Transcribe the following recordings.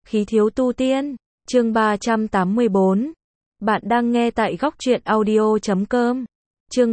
Khí thiếu tu tiên, chương 384. Bạn đang nghe tại góc truyện audio.com. Chương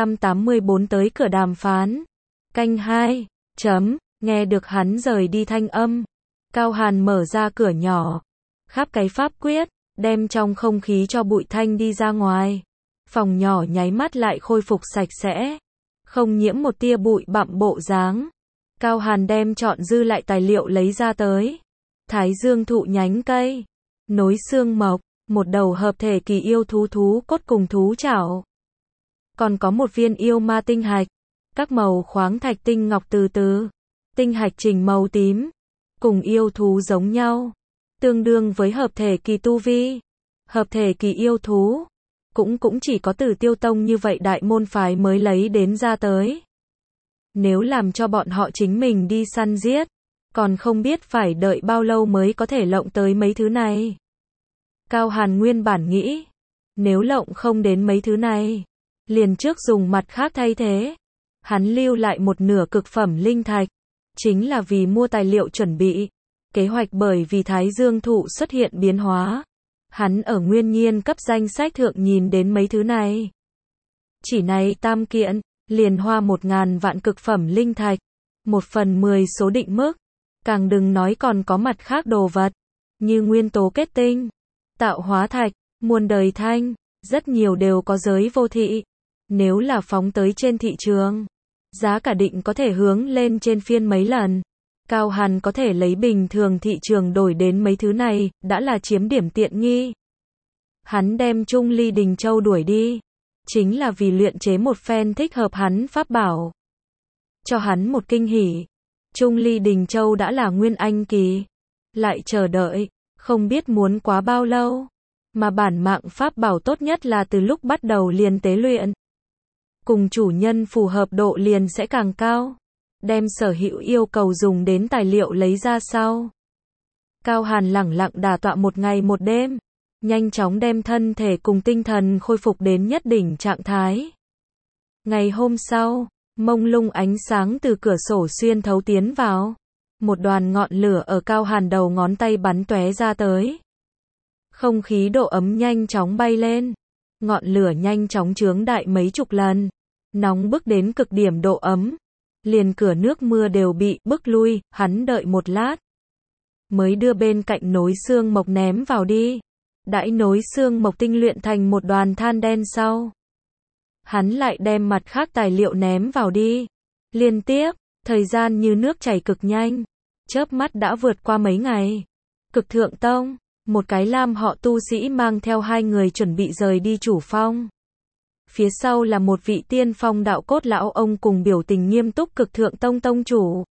384 tới cửa đàm phán. Canh 2. Nghe được hắn rời đi thanh âm. Cao Hàn mở ra cửa nhỏ. Khắp cái pháp quyết, đem trong không khí cho bụi thanh đi ra ngoài. Phòng nhỏ nháy mắt lại khôi phục sạch sẽ. Không nhiễm một tia bụi bặm bộ dáng. Cao Hàn đem chọn dư lại tài liệu lấy ra tới. Thái dương thụ nhánh cây, nối xương mộc, một đầu hợp thể kỳ yêu thú cốt cùng thú chảo. Còn có một viên yêu ma tinh hạch, các màu khoáng thạch tinh ngọc từ từ. Tinh hạch chỉnh màu tím, cùng yêu thú giống nhau, tương đương với hợp thể kỳ tu vi. Hợp thể kỳ yêu thú, cũng chỉ có Tử Tiêu Tông như vậy đại môn phái mới lấy đến ra tới. Nếu làm cho bọn họ chính mình đi săn giết, còn không biết phải đợi bao lâu mới có thể lộng tới mấy thứ này. Cao Hàn nguyên bản nghĩ, nếu lộng không đến mấy thứ này, liền trước dùng mặt khác thay thế. Hắn lưu lại một nửa cực phẩm linh thạch, chính là vì mua tài liệu chuẩn bị. Kế hoạch bởi vì Thái Dương thụ xuất hiện biến hóa. Hắn ở nguyên nhiên cấp danh sách thượng nhìn đến mấy thứ này. Chỉ này tam kiện, liền hoa 1.000 vạn cực phẩm linh thạch, 1/10 số định mức. Càng đừng nói còn có mặt khác đồ vật, như nguyên tố kết tinh, tạo hóa thạch, muôn đời thanh, rất nhiều đều có giới vô thị. Nếu là phóng tới trên thị trường, giá cả định có thể hướng lên trên phiên mấy lần. Cao Hàn có thể lấy bình thường thị trường đổi đến mấy thứ này, đã là chiếm điểm tiện nghi. Hắn đem Trung Ly Đình Châu đuổi đi, chính là vì luyện chế một phen thích hợp hắn pháp bảo. Cho hắn một kinh hỉ. Trung Ly Đình Châu đã là nguyên anh kỳ, lại chờ đợi, không biết muốn quá bao lâu, mà bản mạng pháp bảo tốt nhất là từ lúc bắt đầu liền tế luyện. Cùng chủ nhân phù hợp độ liền sẽ càng cao, đem sở hữu yêu cầu dùng đến tài liệu lấy ra sau. Cao Hàn lẳng lặng đả tọa một ngày một đêm, nhanh chóng đem thân thể cùng tinh thần khôi phục đến nhất đỉnh trạng thái. Ngày hôm sau, mông lung ánh sáng từ cửa sổ xuyên thấu tiến vào. Một đoàn ngọn lửa ở Cao Hàn đầu ngón tay bắn tóe ra tới. Không khí độ ấm nhanh chóng bay lên. Ngọn lửa nhanh chóng chướng đại mấy chục lần. Nóng bức đến cực điểm độ ấm. Liền cửa nước mưa đều bị bức lui, hắn đợi một lát. Mới đưa bên cạnh nối xương mộc ném vào đi. Đãi nối xương mộc tinh luyện thành một đoàn than đen sau. Hắn lại đem mặt khác tài liệu ném vào đi. Liên tiếp, thời gian như nước chảy cực nhanh. Chớp mắt đã vượt qua mấy ngày. Cực Thượng Tông, một cái lam họ tu sĩ mang theo 2 người chuẩn bị rời đi chủ phong. Phía sau là một vị tiên phong đạo cốt lão ông cùng biểu tình nghiêm túc Cực Thượng Tông tông chủ.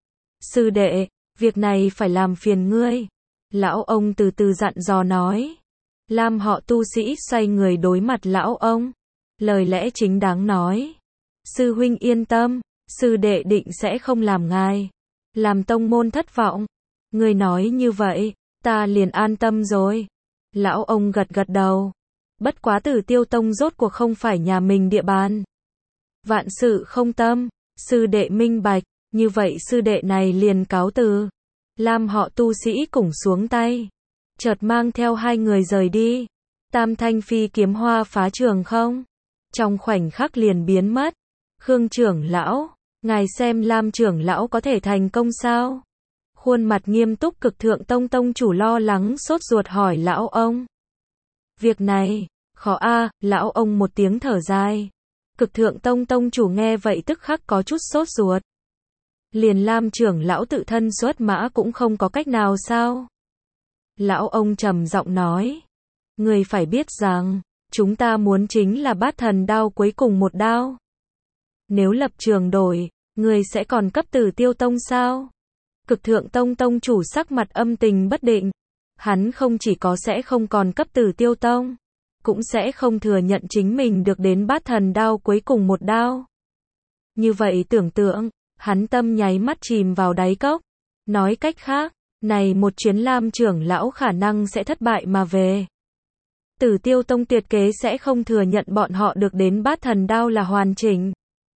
Sư đệ, việc này phải làm phiền ngươi. Lão ông từ từ dặn dò nói. Lam họ tu sĩ xoay người đối mặt lão ông. Lời lẽ chính đáng nói. Sư huynh yên tâm, sư đệ định sẽ không làm ngài làm tông môn thất vọng. Ngươi nói như vậy, ta liền an tâm rồi. Lão ông gật gật đầu. Bất quá Tử Tiêu Tông rốt cuộc không phải nhà mình địa bàn. Vạn sự không tâm, sư đệ minh bạch, như vậy sư đệ này liền cáo từ. Lam họ tu sĩ cùng xuống tay, chợt mang theo 2 người rời đi. Tam thanh phi kiếm hoa phá trường không, trong khoảnh khắc liền biến mất. Khương trưởng lão, ngài xem Lam trưởng lão có thể thành công sao? Khuôn mặt nghiêm túc Cực Thượng Tông tông chủ lo lắng sốt ruột hỏi lão ông. Việc này, khó a, lão ông một tiếng thở dài. Cực Thượng Tông tông chủ nghe vậy tức khắc có chút sốt ruột. Liền Lam trưởng lão tự thân xuất mã cũng không có cách nào sao? Lão ông trầm giọng nói. Người phải biết rằng, chúng ta muốn chính là bát thần đao cuối cùng một đao. Nếu lập trường đổi, người sẽ còn cấp Tử Tiêu Tông sao? Cực Thượng Tông tông chủ sắc mặt âm tình bất định. Hắn không chỉ có sẽ không còn cấp Tử Tiêu Tông, cũng sẽ không thừa nhận chính mình được đến bát thần đao cuối cùng một đao. Như vậy tưởng tượng, hắn tâm nháy mắt chìm vào đáy cốc. Nói cách khác, này một chuyến Lam trưởng lão khả năng sẽ thất bại mà về. Tử Tiêu Tông tuyệt kế sẽ không thừa nhận bọn họ được đến bát thần đao là hoàn chỉnh.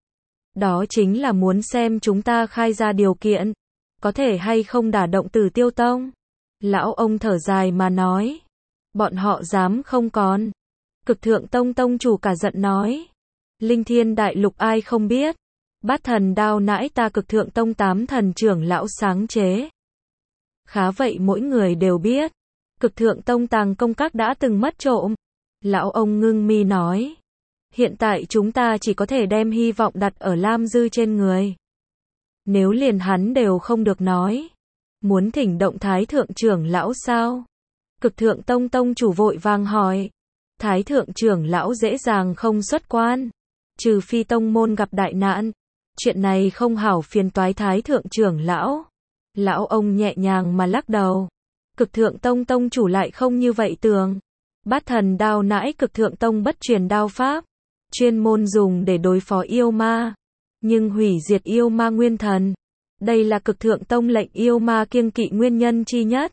Đó chính là muốn xem chúng ta khai ra điều kiện, có thể hay không đả động Tử Tiêu Tông. Lão ông thở dài mà nói. Bọn họ dám không còn. Cực thượng tông tông chủ cả giận nói. Linh thiên đại lục ai không biết. Bát thần đao nãi ta cực thượng tông 8 thần trưởng lão sáng chế. Khá vậy mỗi người đều biết. Cực thượng tông tàng công các đã từng mất trộm. Lão ông ngưng mi nói. Hiện tại chúng ta chỉ có thể đem hy vọng đặt ở Lam Dư trên người. Nếu liền hắn đều không được nói. Muốn thỉnh động Thái thượng trưởng lão sao? Cực thượng tông tông chủ vội vàng hỏi. Thái thượng trưởng lão dễ dàng không xuất quan. Trừ phi tông môn gặp đại nạn. Chuyện này không hảo phiền toái Thái thượng trưởng lão. Lão ông nhẹ nhàng mà lắc đầu. Cực thượng tông tông chủ lại không như vậy tưởng. Bát thần đao nãi cực thượng tông bất truyền đao pháp. Chuyên môn dùng để đối phó yêu ma. Nhưng hủy diệt yêu ma nguyên thần. Đây là cực thượng tông lệnh yêu ma kiêng kỵ nguyên nhân chi nhất.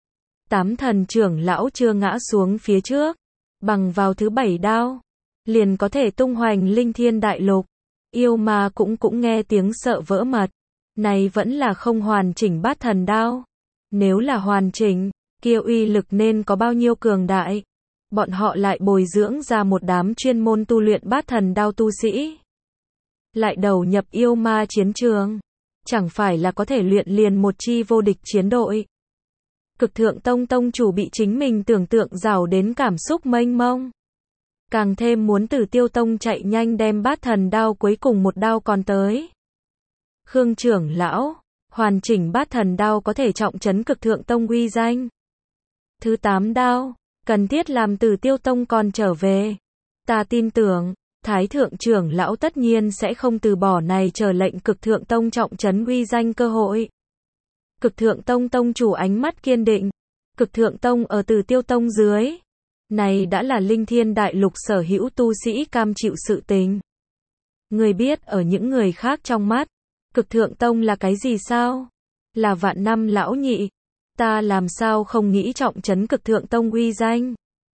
8 thần trưởng lão chưa ngã xuống phía trước. Bằng vào thứ 7 đao. Liền có thể tung hoành linh thiên đại lục. Yêu ma cũng nghe tiếng sợ vỡ mật. Này vẫn là không hoàn chỉnh bát thần đao. Nếu là hoàn chỉnh, kia uy lực nên có bao nhiêu cường đại. Bọn họ lại bồi dưỡng ra một đám chuyên môn tu luyện bát thần đao tu sĩ. Lại đầu nhập yêu ma chiến trường. Chẳng phải là có thể luyện liền một chi vô địch chiến đội. Cực thượng tông tông chủ bị chính mình tưởng tượng rào đến cảm xúc mênh mông. Càng thêm muốn Tử Tiêu tông chạy nhanh đem bát thần đao cuối cùng một đao còn tới. Khương trưởng lão, hoàn chỉnh bát thần đao có thể trọng trấn cực thượng tông uy danh. Thứ 8 đao, cần thiết làm Tử Tiêu tông còn trở về. Ta tin tưởng, Thái thượng trưởng lão tất nhiên sẽ không từ bỏ này chờ lệnh cực thượng tông trọng trấn uy danh cơ hội. Cực thượng tông tông chủ ánh mắt kiên định. Cực thượng tông ở Tử Tiêu tông dưới. Này đã là linh thiên đại lục sở hữu tu sĩ cam chịu sự tình. Người biết ở những người khác trong mắt. Cực thượng tông là cái gì sao? Là vạn năm lão nhị. Ta làm sao không nghĩ trọng trấn cực thượng tông uy danh?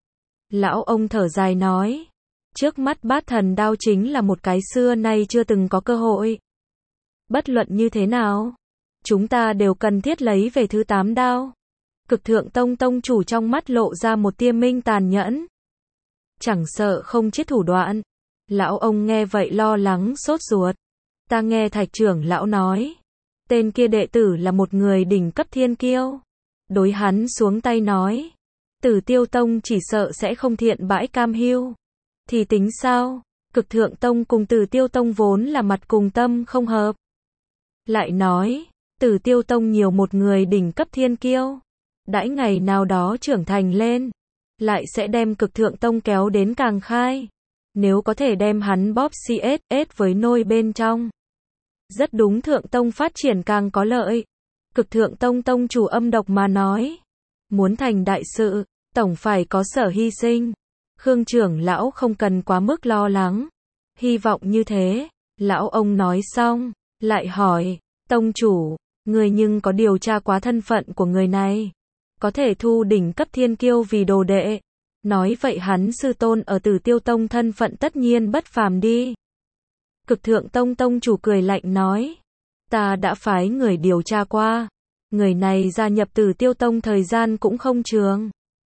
Lão ông thở dài nói. Trước mắt bát thần đao chính là một cái xưa nay chưa từng có cơ hội. Bất luận như thế nào, chúng ta đều cần thiết lấy về thứ 8 đao. Cực thượng tông tông chủ trong mắt lộ ra một tia minh tàn nhẫn. Chẳng sợ không chết thủ đoạn. Lão ông nghe vậy lo lắng sốt ruột. Ta nghe Thạch trưởng lão nói. Tên kia đệ tử là một người đỉnh cấp thiên kiêu. Đối hắn xuống tay nói. Tử Tiêu tông chỉ sợ sẽ không thiện bãi cam hiu. Thì tính sao? Cực thượng tông cùng Tử Tiêu tông vốn là mặt cùng tâm không hợp. Lại nói. Tử Tiêu tông nhiều một người đỉnh cấp thiên kiêu. Đãi ngày nào đó trưởng thành lên. Lại sẽ đem cực thượng tông kéo đến càng khai. Nếu có thể đem hắn bóp CSS với nôi bên trong. Rất đúng thượng tông phát triển càng có lợi. Cực thượng tông tông chủ âm độc mà nói. Muốn thành đại sự, tổng phải có sở hy sinh. Khương trưởng lão không cần quá mức lo lắng. Hy vọng như thế. Lão ông nói xong, lại hỏi. Tông chủ, người nhưng có điều tra quá thân phận của người này. Có thể thu đỉnh cấp thiên kiêu vì đồ đệ. Nói vậy hắn sư tôn ở Tử Tiêu tông thân phận tất nhiên bất phàm đi. Cực thượng tông tông chủ cười lạnh nói. Ta đã phái người điều tra qua. Người này gia nhập Tử Tiêu tông thời gian cũng không trường.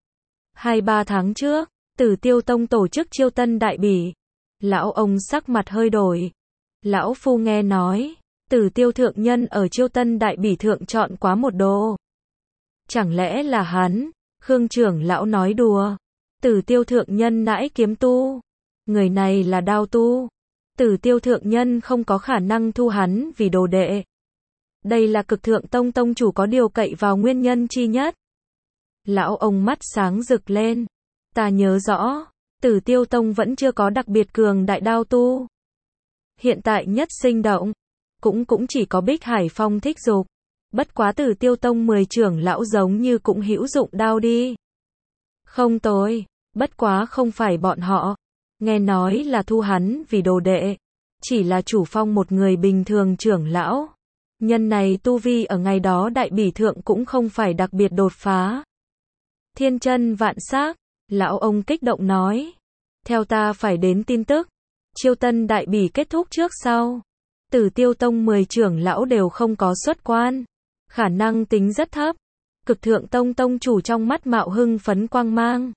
2-3 tháng trước, Tử Tiêu tông tổ chức chiêu tân đại bỉ. Lão ông sắc mặt hơi đổi. Lão phu nghe nói. Tử Tiêu thượng nhân ở chiêu tân đại bỉ thượng chọn quá một đồ. Chẳng lẽ là hắn? Khương trưởng lão nói đùa. Tử Tiêu thượng nhân nãi kiếm tu. Người này là đao tu. Tử Tiêu thượng nhân không có khả năng thu hắn vì đồ đệ. Đây là cực thượng tông tông chủ có điều cậy vào nguyên nhân chi nhất. Lão ông mắt sáng rực lên. Ta nhớ rõ, Tử Tiêu tông vẫn chưa có đặc biệt cường đại đao tu. Hiện tại nhất sinh động, cũng chỉ có Bích Hải Phong thích dục. Bất quá Tử Tiêu tông 10 trưởng lão giống như cũng hữu dụng đao đi. Không tồi, bất quá không phải bọn họ. Nghe nói là thu hắn vì đồ đệ. Chỉ là chủ phong một người bình thường trưởng lão. Nhân này tu vi ở ngày đó đại bỉ thượng cũng không phải đặc biệt đột phá. Thiên chân vạn xác, lão ông kích động nói. Theo ta phải đến tin tức. Chiêu tân đại bỉ kết thúc trước sau. Tử Tiêu tông 10 trưởng lão đều không có xuất quan. Khả năng tính rất thấp. Cực Thượng Tông tông chủ trong mắt mạo hưng phấn quang mang.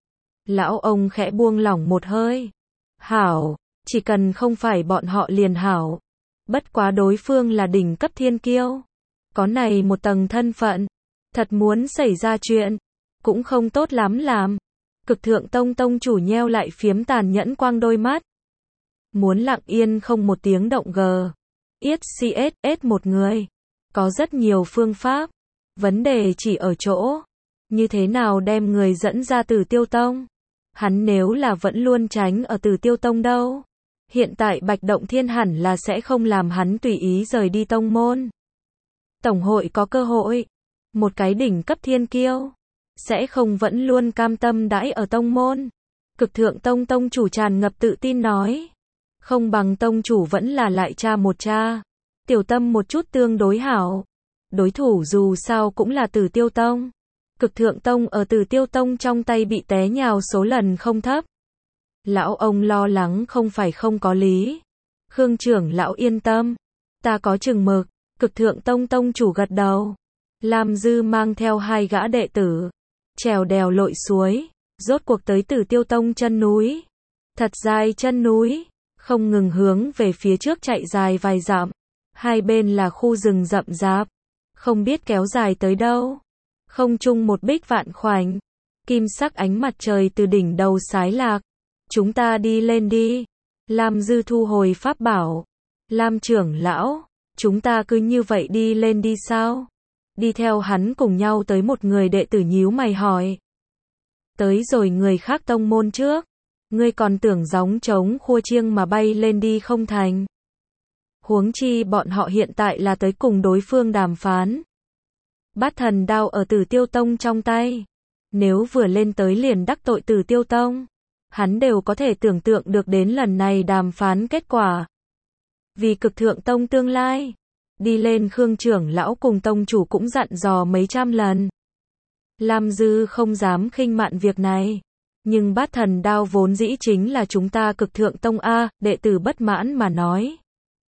Lão ông khẽ buông lỏng một hơi. Hảo, chỉ cần không phải bọn họ liền hảo. Bất quá đối phương là đỉnh cấp thiên kiêu. Có này một tầng thân phận. Thật muốn xảy ra chuyện. Cũng không tốt lắm làm. Cực Thượng Tông tông chủ nheo lại phiếm tàn nhẫn quang đôi mắt. Muốn lặng yên không một tiếng động yết CSS một người. Có rất nhiều phương pháp. Vấn đề chỉ ở chỗ. Như thế nào đem người dẫn ra Tử Tiêu Tông? Hắn nếu là vẫn luôn tránh ở Tử Tiêu Tông đâu. Hiện tại Bạch Động Thiên hẳn là sẽ không làm hắn tùy ý rời đi tông môn. Tổng hội có cơ hội. Một cái đỉnh cấp thiên kiêu. Sẽ không vẫn luôn cam tâm đãi ở tông môn. Cực Thượng Tông tông chủ tràn ngập tự tin nói. Không bằng tông chủ vẫn là lại tra một tra. Tiểu tâm một chút tương đối hảo. Đối thủ dù sao cũng là Tử Tiêu Tông. Cực Thượng Tông ở Tử Tiêu Tông trong tay bị té nhào số lần không thấp. Lão ông lo lắng không phải không có lý. Khương trưởng lão yên tâm. Ta có chừng mực. Cực Thượng Tông tông chủ gật đầu. Lam Dư mang theo 2 gã đệ tử. Trèo đèo lội suối. Rốt cuộc tới Tử Tiêu Tông chân núi. Thật dài chân núi. Không ngừng hướng về phía trước chạy dài vài dặm. Hai bên là khu rừng rậm rạp. Không biết kéo dài tới đâu. Không trung một bích vạn khoảnh. Kim sắc ánh mặt trời từ đỉnh đầu xái lạc. Chúng ta đi lên đi. Lam Dư thu hồi pháp bảo. Lam trưởng lão, chúng ta cứ như vậy đi lên đi sao? Đi theo hắn cùng nhau tới một người đệ tử nhíu mày hỏi. Tới rồi người khác tông môn trước. Ngươi còn tưởng gióng trống khua chiêng mà bay lên đi không thành. Huống chi bọn họ hiện tại là tới cùng đối phương đàm phán. Bát thần đao ở Tử Tiêu Tông trong tay. Nếu vừa lên tới liền đắc tội Tử Tiêu Tông. Hắn đều có thể tưởng tượng được đến lần này đàm phán kết quả. Vì Cực Thượng Tông tương lai. Đi lên Khương trưởng lão cùng tông chủ cũng dặn dò mấy trăm lần. Lam Dư không dám khinh mạn việc này. Nhưng bát thần đao vốn dĩ chính là chúng ta Cực Thượng Tông A, đệ tử bất mãn mà nói.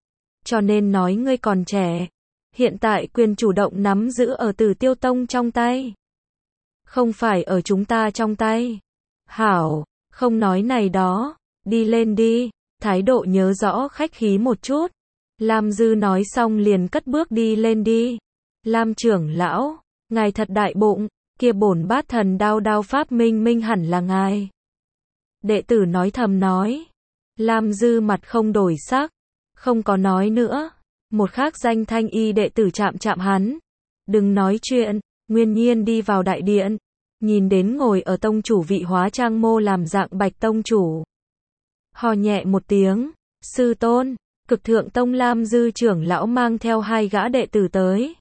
Cho nên nói ngươi còn trẻ. Hiện tại quyền chủ động nắm giữ ở Tử Tiêu Tông trong tay. Không phải ở chúng ta trong tay. Hảo, không nói này đó. Đi lên đi. Thái độ nhớ rõ khách khí một chút. Lam Dư nói xong liền cất bước đi lên đi. Lam trưởng lão, ngài thật đại bụng. Kia bổn bát thần đao đao pháp minh hẳn là ngài. Đệ tử nói thầm nói. Lam Dư mặt không đổi sắc. Không có nói nữa. Một khác danh thanh y đệ tử chạm hắn. Đừng nói chuyện. Nguyên nhiên đi vào đại điện. Nhìn đến ngồi ở tông chủ vị hóa trang mô làm dạng Bạch tông chủ. Hò nhẹ một tiếng. Sư tôn. Cực Thượng Tông Lam Dư trưởng lão mang theo 2 gã đệ tử tới.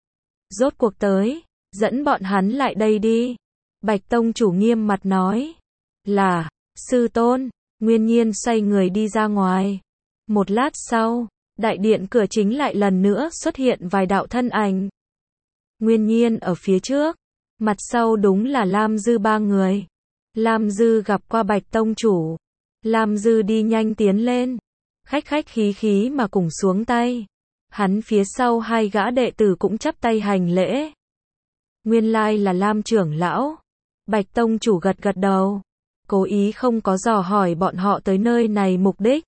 Rốt cuộc tới. Dẫn bọn hắn lại đây đi. Bạch tông chủ nghiêm mặt nói. Là. Sư tôn. Nguyên nhiên xoay người đi ra ngoài. Một lát sau. Đại điện cửa chính lại lần nữa xuất hiện vài đạo thân ảnh. Nguyên nhiên ở phía trước. Mặt sau đúng là Lam Dư 3 người. Lam Dư gặp qua Bạch tông chủ. Lam Dư đi nhanh tiến lên. Khách khí mà cùng xuống tay. Hắn phía sau 2 gã đệ tử cũng chắp tay hành lễ. Nguyên lai là Lam trưởng lão. Bạch tông chủ gật đầu. Cố ý không có dò hỏi bọn họ tới nơi này mục đích.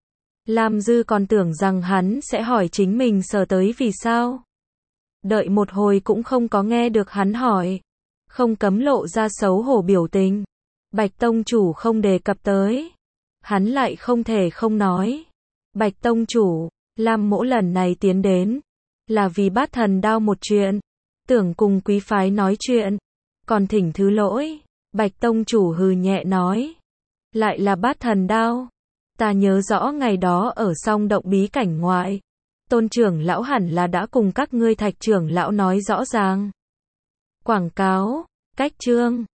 Lam Dư còn tưởng rằng hắn sẽ hỏi chính mình sở tới vì sao. Đợi một hồi cũng không có nghe được hắn hỏi. Không cấm lộ ra xấu hổ biểu tình. Bạch tông chủ không đề cập tới. Hắn lại không thể không nói. Bạch tông chủ, Lam mỗ lần này tiến đến. Là vì bát thần đao một chuyện. Tưởng cùng quý phái nói chuyện. Còn thỉnh thứ lỗi. Bạch tông chủ hừ nhẹ nói. Lại là bát thần đao. Ta nhớ rõ ngày đó ở song động bí cảnh ngoại. Tôn trưởng lão hẳn là đã cùng các ngươi Thạch trưởng lão nói rõ ràng. Quảng cáo, cách chương.